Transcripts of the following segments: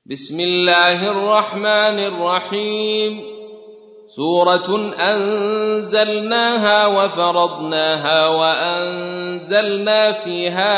بسم الله الرحمن الرحيم. سورة أنزلناها وفرضناها وأنزلنا فيها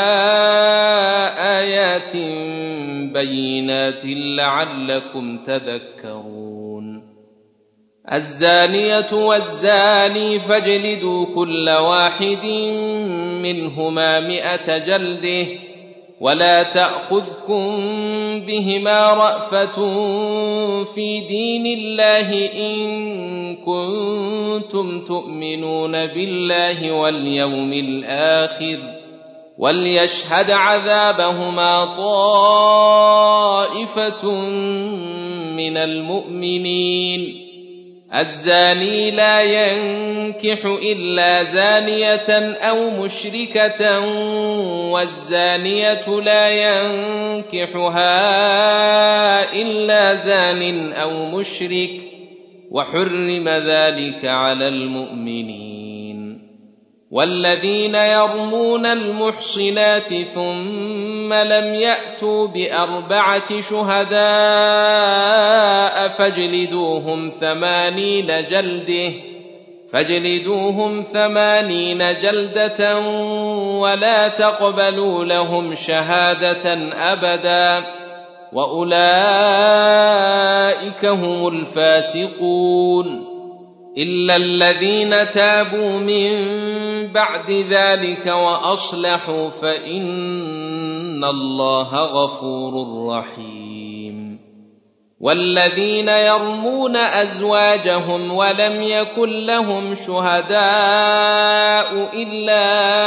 آيات بينات لعلكم تذكرون. الزانية والزاني فاجلدوا كل واحد منهما 100 جلدة ولا تأخذكم بهما رأفة في دين الله إن كنتم تؤمنون بالله واليوم الآخر وليشهد عذابهما طائفة من المؤمنين. الزاني لا ينكح إلا زانية أو مشركة والزانية لا ينكحها إلا زان أو مشرك وحرم ذلك على المؤمنين. والذين يرمون المحصنات ثم لم يأتوا ب4 شهداء فاجلدوهم 80 جلدة ولا تقبلوا لهم شهادة أبدا وأولئك هم الفاسقون. إلا الذين تابوا من بعد ذلك وأصلحوا فإن الله غفور رحيم. والذين يرمون أزواجهم ولم يكن لهم شهداء إلا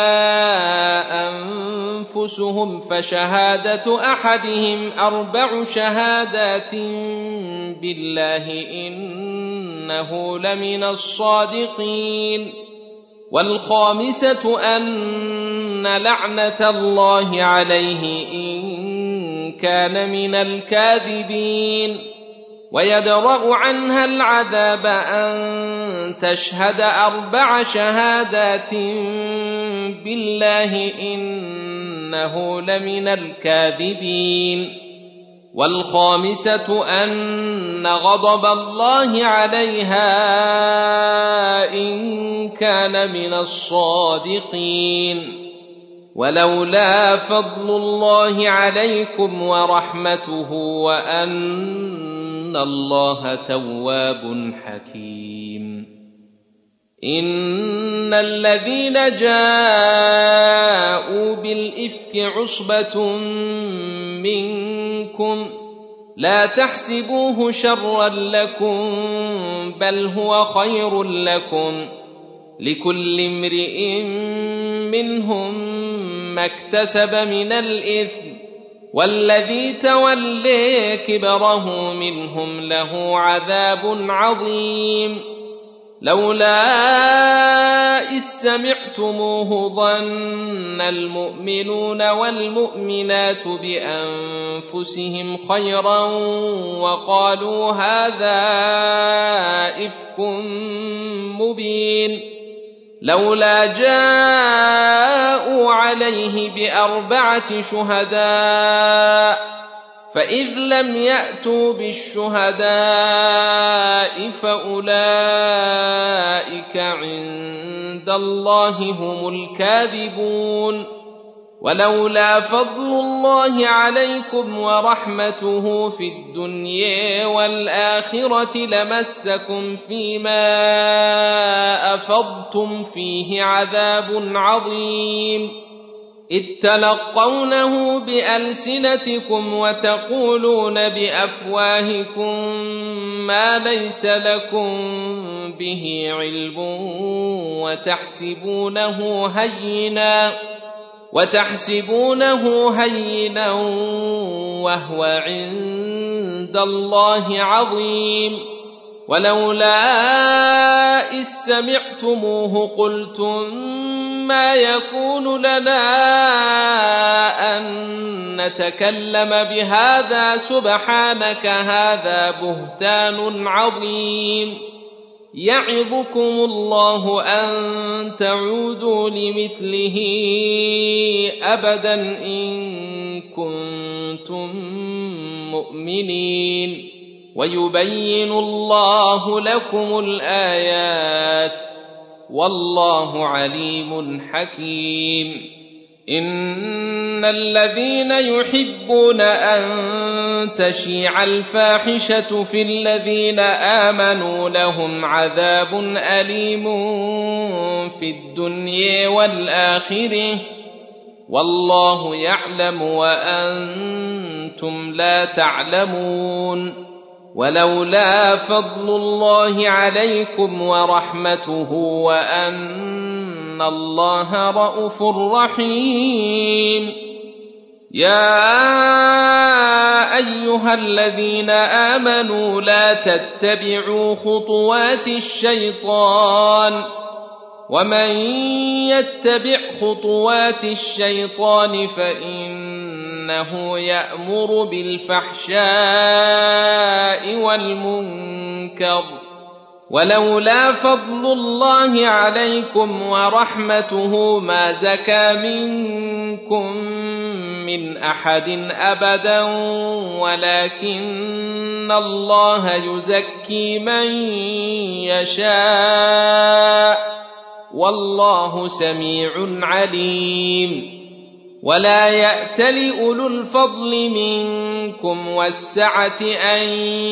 أنفسهم فشهادة أحدهم 4 شهادات بالله إنه لمن الصادقين. والخامسة أن لعنة الله عليه إن كان من الكاذبين. ويدرأ عنها العذاب أن تشهد 4 شهادات بالله إنه لمن الكاذبين. والخامسة أن غضب الله عليها إن كان من الصادقين. ولولا فضل الله عليكم ورحمته وأن الله تواب حكيم. إن الذين جاءوا بالإفك عصبة منكم لا تحسبوه شرا لكم بل هو خير لكم لكل امرئ منهم ما اكتسب من الإثم والذي تولي كبره منهم له عذاب عظيم. لولا إذ سمعتموه ظن المؤمنون والمؤمنات بأنفسهم خيرا وقالوا هذا إفك مبين. لولا جاءوا عليه ب4 شهداء فإذ لم يأتوا بالشهداء فأولئك عند الله هم الكاذبون. ولولا فضل الله عليكم ورحمته في الدنيا والآخرة لمسكم فيما أفضتم فيه عذاب عظيم. إذ تلقونه بألسنتكم وتقولون بأفواهكم ما ليس لكم به علم وتحسبونه هينا وهو عند الله عظيم. ولولا إذ سمعتموه قلتم ما يكون لنا أن نتكلم بهذا سبحانك هذا بهتان عظيم. يعظكم الله أن تعودوا لمثله أبدا إن كنتم المؤمنين ويبين الله لكم الآيات والله عليم حكيم. إن الذين يحبون أن تشيع الفاحشة في الذين آمنوا لهم عذاب أليم في الدنيا والآخرة والله يعلم وأنتم لا تعلمون. ولولا فضل الله عليكم ورحمته وأن الله رءوف رحيم. يا أيها الذين آمنوا لا تتبعوا خطوات الشيطان ومن يتبع خطوات الشيطان فإنه يأمر بالفحشاء والمنكر. ولولا فضل الله عليكم ورحمته ما زكى منكم من أحد أبدا ولكن الله يزكي من يشاء والله سميع عليم. ولا يأتل أولو الفضل منكم والسعة أن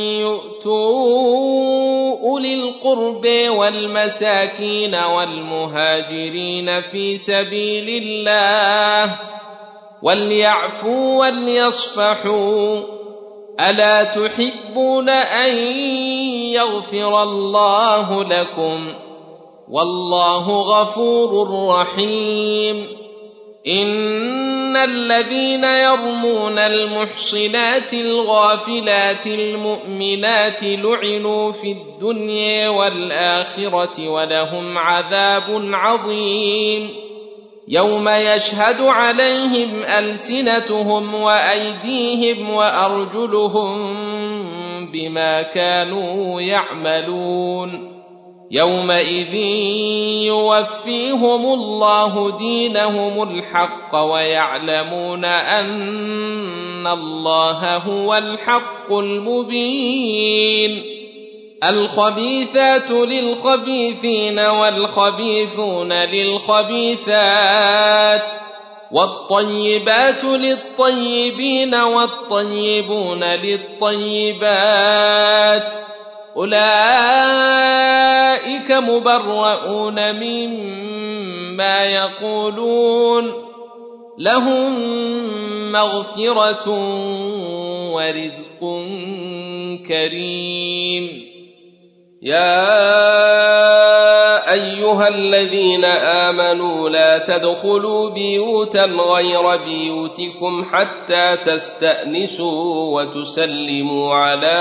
يؤتوا أولي القرب والمساكين والمهاجرين في سبيل الله وليعفوا وليصفحوا ألا تحبون أن يغفر الله لكم والله غفور رحيم. إن الذين يرمون المحصنات الغافلات المؤمنات لعنوا في الدنيا والآخرة ولهم عذاب عظيم. يوم يشهد عليهم ألسنتهم وأيديهم وأرجلهم بما كانوا يعملون. يومئذ يوفيهم الله دينهم الحق ويعلمون أن الله هو الحق المبين. الخبيثات للخبيثين والخبيثون للخبيثات والطيبات للطيبين والطيبون للطيبات أولئك مبرؤون مما يقولون لهم مغفرة ورزق كريم. يا أيها الذين آمنوا لا تدخلوا بيوتا غير بيوتكم حتى تستأنسوا وتسلموا على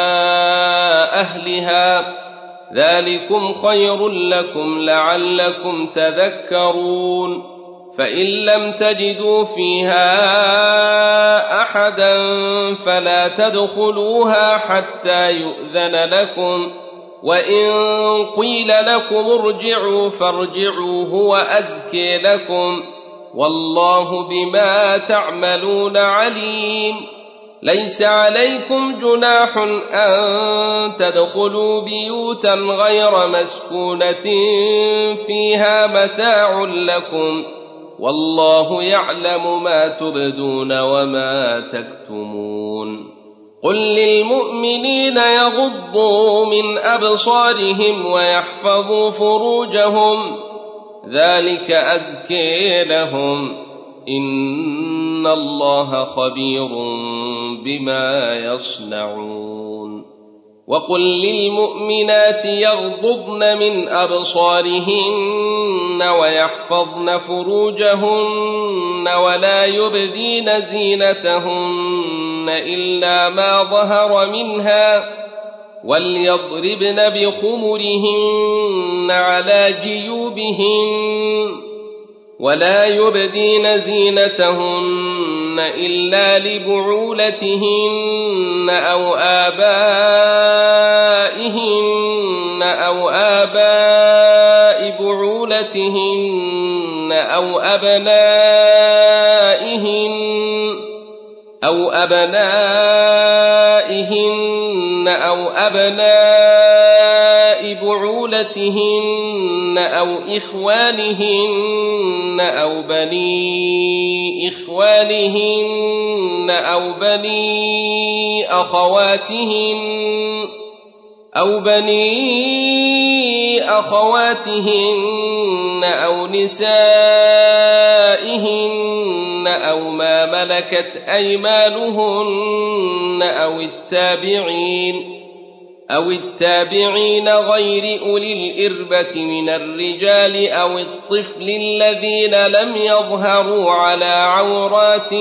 أهلها ذلكم خير لكم لعلكم تذكرون. فإن لم تجدوا فيها أحدا فلا تدخلوها حتى يؤذن لكم وإن قيل لكم ارجعوا فارجعوا هو أزكي لكم والله بما تعملون عليم. ليس عليكم جناح أن تدخلوا بيوتا غير مسكونة فيها متاع لكم والله يعلم ما تبدون وما تكتمون. قل للمؤمنين يغضوا من أبصارهم ويحفظوا فروجهم ذلك أزكي لهم إن الله خبير بما يصنعون. وقل للمؤمنات يغضضن من أبصارهن ويحفظن فروجهن ولا يبدين زينتهن إلا ما ظهر منها وليضربن بخمرهن على جيوبهن ولا يبدين زينتهن إلا لبعولتهن أو آباء بعولتهن أو أبنائهن أبناء بعولتهن أو إخوانهن أو بني إخوانهن أو بني أخواتهن أو نسائهن أو ما ملكت أيمانهن أو التابعين غير أولي الإربة من الرجال أو الطفل الذين لم يظهروا على عورات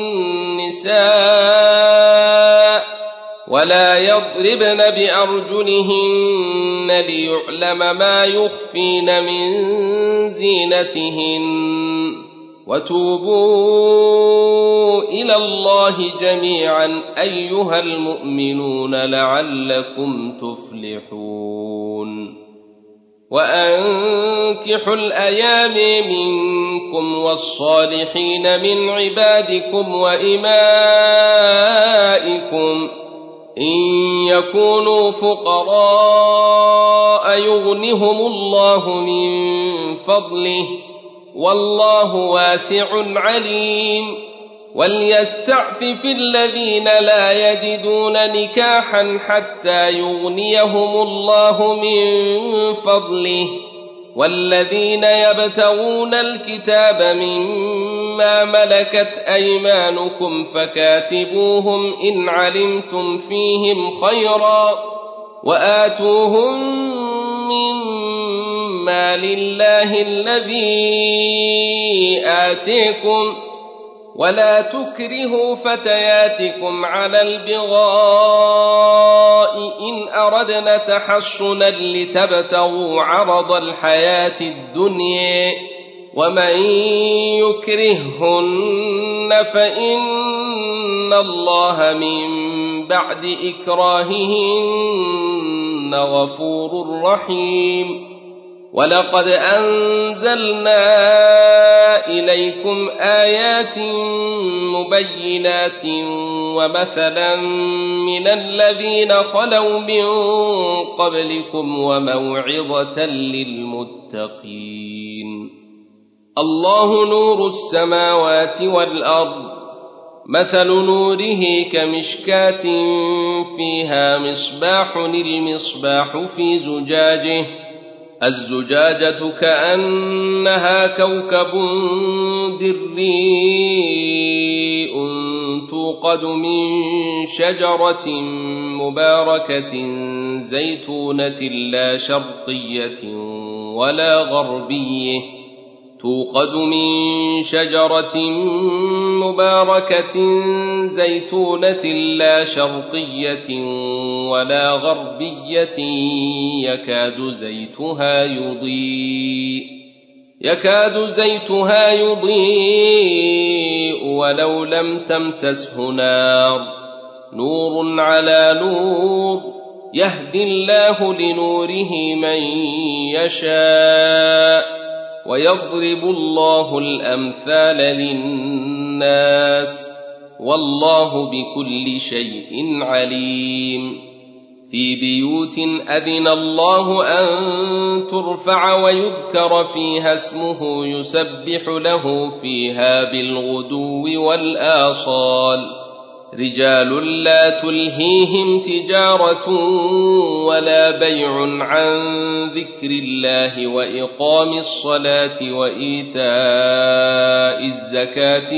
النساء ولا يضربن بأرجلهن ليعلم ما يخفين من زينتهن وتوبوا إلى الله جميعا أيها المؤمنون لعلكم تفلحون وأنكحوا الأيام منكم والصالحين من عبادكم وإمائكم إن يكونوا فقراء يغنهم الله من فضله والله واسع عليم وليستعفف الذين لا يجدون نكاحا حتى يغنيهم الله من فضله والذين يبتغون الكتاب مما ملكت أيمانكم فكاتبوهم إن علمتم فيهم خيرا وآتوهم مما لله الذي آتيكم ولا تكرهوا فتياتكم على البغاء إن أردنا تحصنا لتبتغوا عرض الحياة الدنيا ومن يكرههن فإن الله من بعد إكراههن غفور رحيم ولقد أنزلنا إليكم آيات مبينات ومثلا من الذين خلوا من قبلكم وموعظة للمتقين الله نور السماوات والأرض مثل نوره كمشكاة فيها مصباح المصباح في زجاجه الزجاجة كأنها كوكب دري توقد من شجرة مباركة زيتونة لا شرقية ولا غربية يكاد زيتها يضيء ولو لم تمسسه نار نور على نور يهدي الله لنوره من يشاء ويضرب الله الأمثال للناس والله بكل شيء عليم في بيوت أذن الله أن ترفع ويذكر فيها اسمه يسبح له فيها بالغدو والآصال رجال لا تلهيهم تجارة ولا بيع عن ذكر الله وإقام الصلاة وإيتاء الزكاة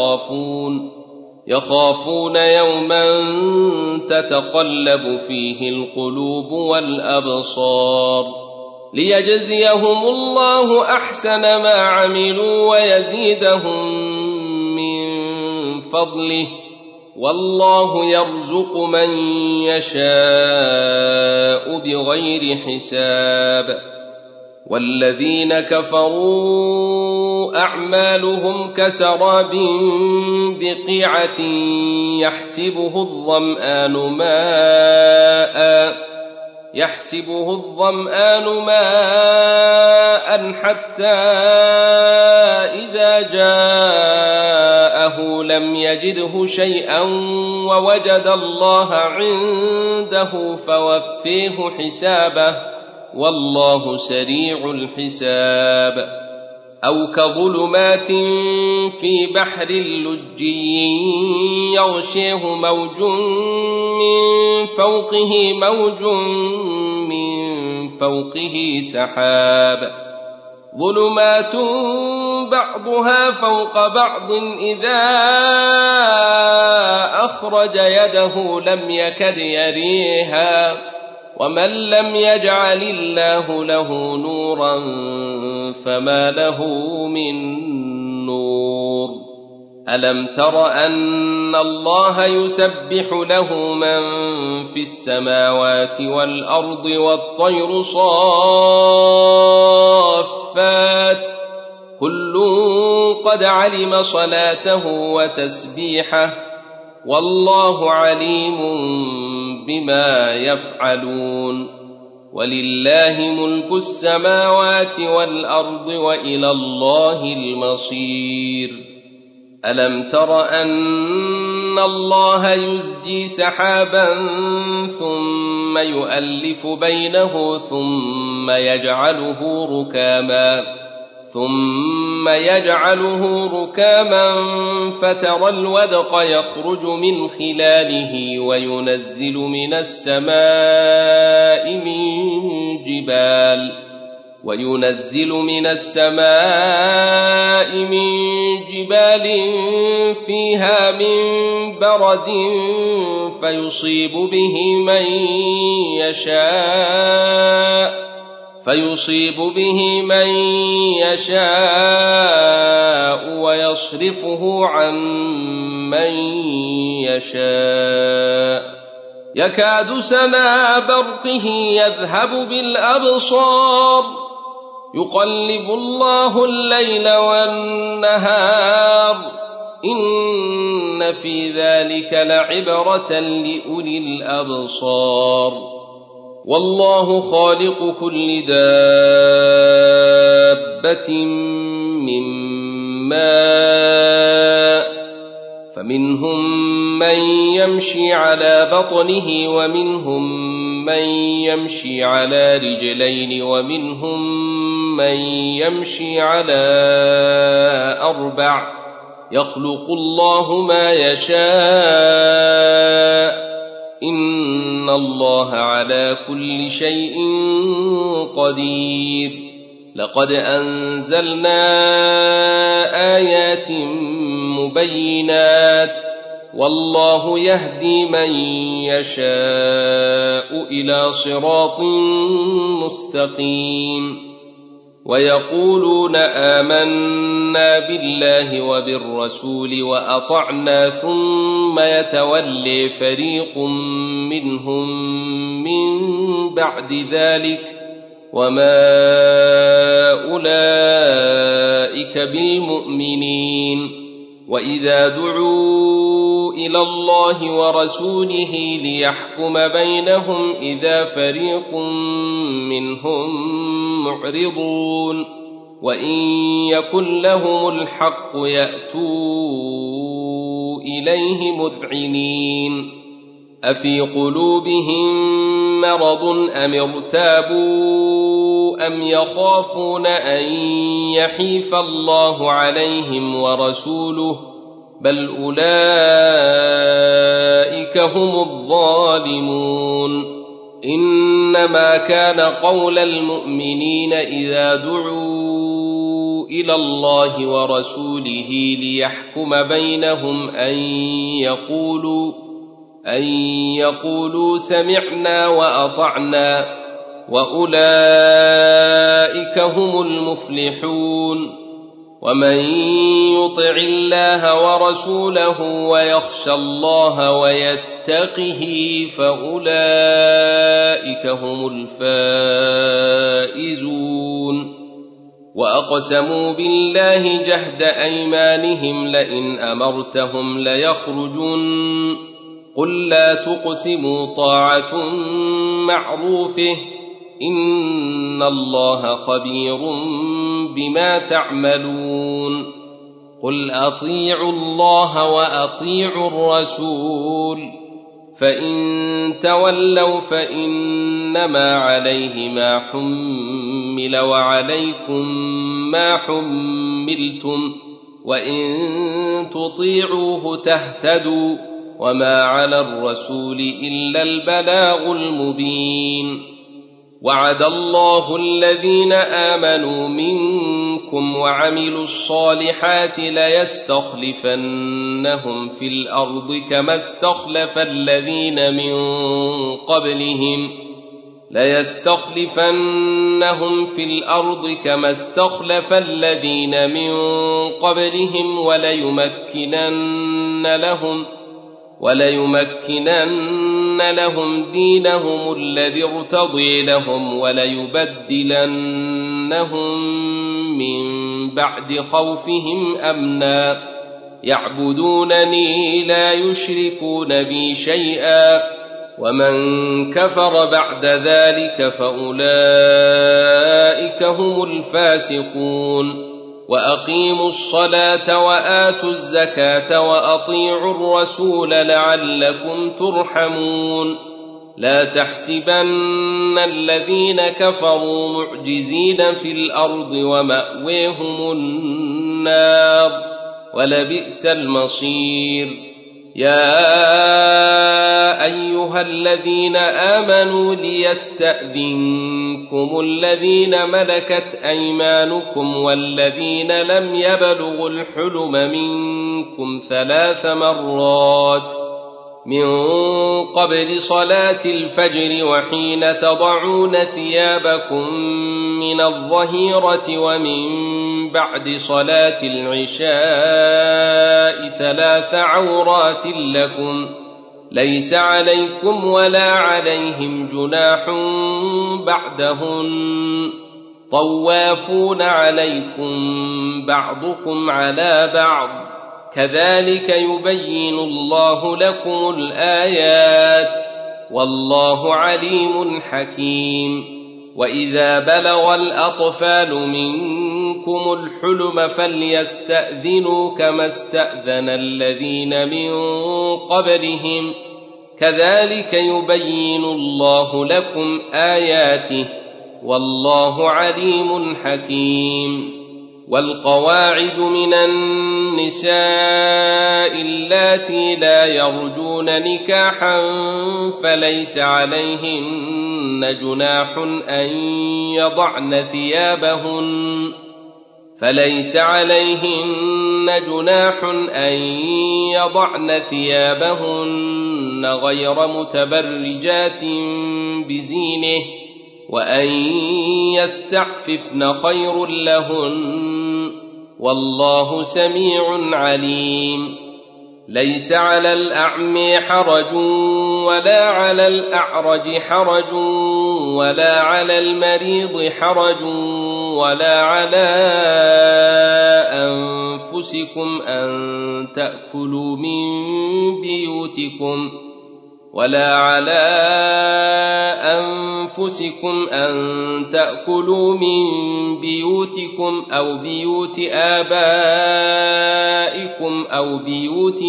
يخافون يوما تتقلب فيه القلوب والأبصار ليجزيهم الله أحسن ما عملوا ويزيدهم من فضله والله يرزق من يشاء بغير حساب والذين كفروا أعمالهم كسراب بقيعة يحسبه الظمآن ماء يحسبه الظمآن ماء حتى إذا جاءه لم يجده شيئا ووجد الله عنده فوفيه حسابه والله سريع الحساب أو كظلمات في بحر لجي يغشيه موج من فوقه موج من فوقه سحاب ظلمات بعضها فوق بعض إذا أخرج يده لم يكد يريها ومن لم يجعل الله له نورا فما له من نور ألم تر أن الله يسبح له من في السماوات والأرض والطير صافات كل قد علم صلاته وتسبيحه والله عليم بما يفعلون ولله ملك السماوات والأرض وإلى الله المصير ألم تر أن الله يزجي سحابا ثم يؤلف بينه ثم يجعله ركاما فترى الودق يخرج من خلاله وينزل من السماء من جبال فيها من برد فيصيب به من يشاء ويصرفه عن من يشاء يكاد سنا برقه يذهب بالأبصار يقلب الله الليل والنهار إن في ذلك لعبرة لأولي الأبصار والله خالق كل دابة من ماء فمنهم من يمشي على بطنه ومنهم من يمشي على رجلين ومنهم من يمشي على أربع يخلق الله ما يشاء إن الله على كل شيء قدير لقد أنزلنا آيات مبينات والله يهدي من يشاء إلى صراط مستقيم ويقولون آمنا بالله وبالرسول وأطعنا ثم يتولي فريق منهم من بعد ذلك وما أولئك بالمؤمنين وإذا دعوا إلى الله ورسوله ليحكم بينهم إذا فريق منهم معرضون وإن يكن لهم الحق يأتوا إليه مذعنين أفي قلوبهم مرض أم ارتابوا أم يخافون أن يحيف الله عليهم ورسوله بل أولئك هم الظالمون إنما كان قول المؤمنين إذا دعوا إلى الله ورسوله ليحكم بينهم أن يقولوا سمعنا وأطعنا وأولئك هم المفلحون ومن يطع الله ورسوله ويخشى الله ويتقه فأولئك هم الفائزون وأقسموا بالله جهد أيمانهم لئن أمرتهم ليخرجن قل لا تقسموا طاعة معروفه إن الله خبير بما تعملون قل أطيعوا الله وأطيعوا الرسول فإن تولوا فإنما عليه ما حمل وعليكم ما حملتم وإن تطيعوه تهتدوا وما على الرسول إلا البلاغ المبين وعد الله الذين آمنوا منكم وعملوا الصالحات ليستخلفنهم في الأرض كما استخلف الذين من قبلهم وليمكنن لهم دينهم الذي ارتضي لهم وليبدلنهم من بعد خوفهم أمنا يعبدونني لا يشركون بي شيئا ومن كفر بعد ذلك فأولئك هم الفاسقون وأقيموا الصلاة وآتوا الزكاة وأطيعوا الرسول لعلكم ترحمون لا تحسبن الذين كفروا معجزين في الأرض ومأويهم النار ولبئس المصير يا أيها الذين آمنوا ليستأذنكم الذين ملكت أيمانكم والذين لم يبلغوا الحلم منكم 3 مرات من قبل صلاة الفجر وحين تضعون ثيابكم من الظهيرة ومن بعد صلاة العشاء 3 عورات لكم ليس عليكم ولا عليهم جناح بعدهن طوافون عليكم بعضكم على بعض كذلك يبين الله لكم الآيات والله عليم حكيم وإذا بلغ الأطفال منكم الحلم فليستأذنوا كما استأذن الذين من قبلهم كذلك يبين الله لكم آياته والله عليم حكيم والقواعد من النساء اللاتي لا يرجون نكاحا فليس عليهن جناح أن يضعن ثيابهن غير متبرجات بزينه وأن يستعففن خير لهن والله سميع عليم ليس على الأعمى حرج ولا على الأعرج حرج ولا على المريض حرج ولا على أنفسكم أن تأكلوا من بيوتكم أو بيوت آبائكم أو بيوت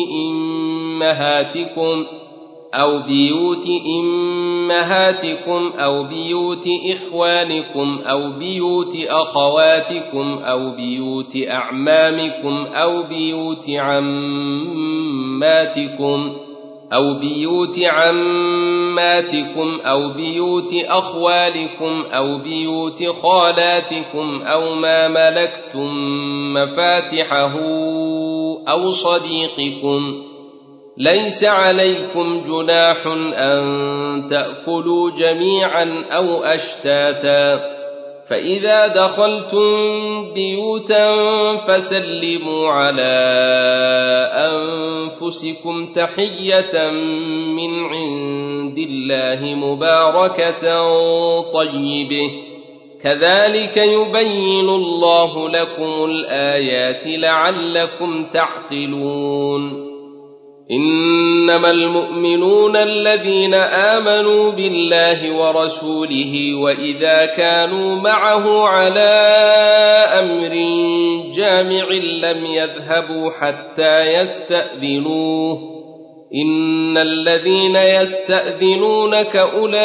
أمهاتكم أو بيوت إخوانكم أو بيوت أخواتكم أو بيوت أعمامكم أو بيوت عماتكم أو بيوت أخوالكم أو بيوت خالاتكم أو ما ملكتم مفاتحه أو صديقكم ليس عليكم جناح أن تأكلوا جميعا أو أشتاتا فإذا دخلتم بيوتا فسلموا على أنفسكم تحية من عند الله مباركة طيبة كذلك يبين الله لكم الآيات لعلكم تعقلون إنما المؤمنون الذين آمنوا بالله ورسوله وإذا كانوا معه على أمر جامع لم يذهبوا حتى يستأذنوه إن الذين يستأذنونك أولئك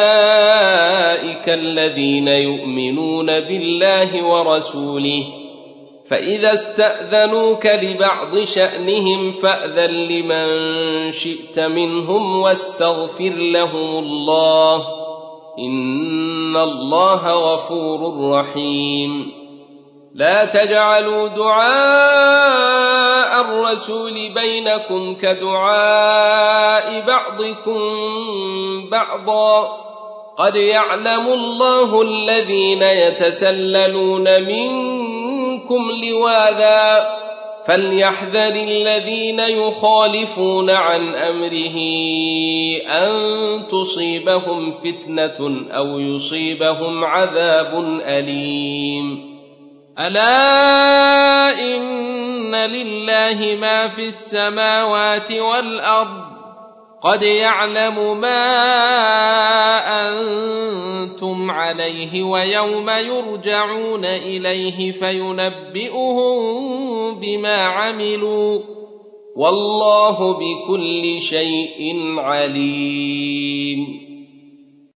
الذين يؤمنون بالله ورسوله فإذا استأذنوك لبعض شأنهم فأذن لمن شئت منهم واستغفر لهم الله إن الله غفور رحيم لا تجعلوا دعاء الرسول بينكم كدعاء بعضكم بعضا قد يعلم الله الذين يتسللون منكم لواذا فليحذر الذين يخالفون عن أمره أن تصيبهم فتنة أو يصيبهم عذاب أليم ألا إن لله ما في السماوات والأرض قد يعلم ما أنتم عليه ويوم يرجعون إليه فينبئهم بما عملوا والله بكل شيء عليم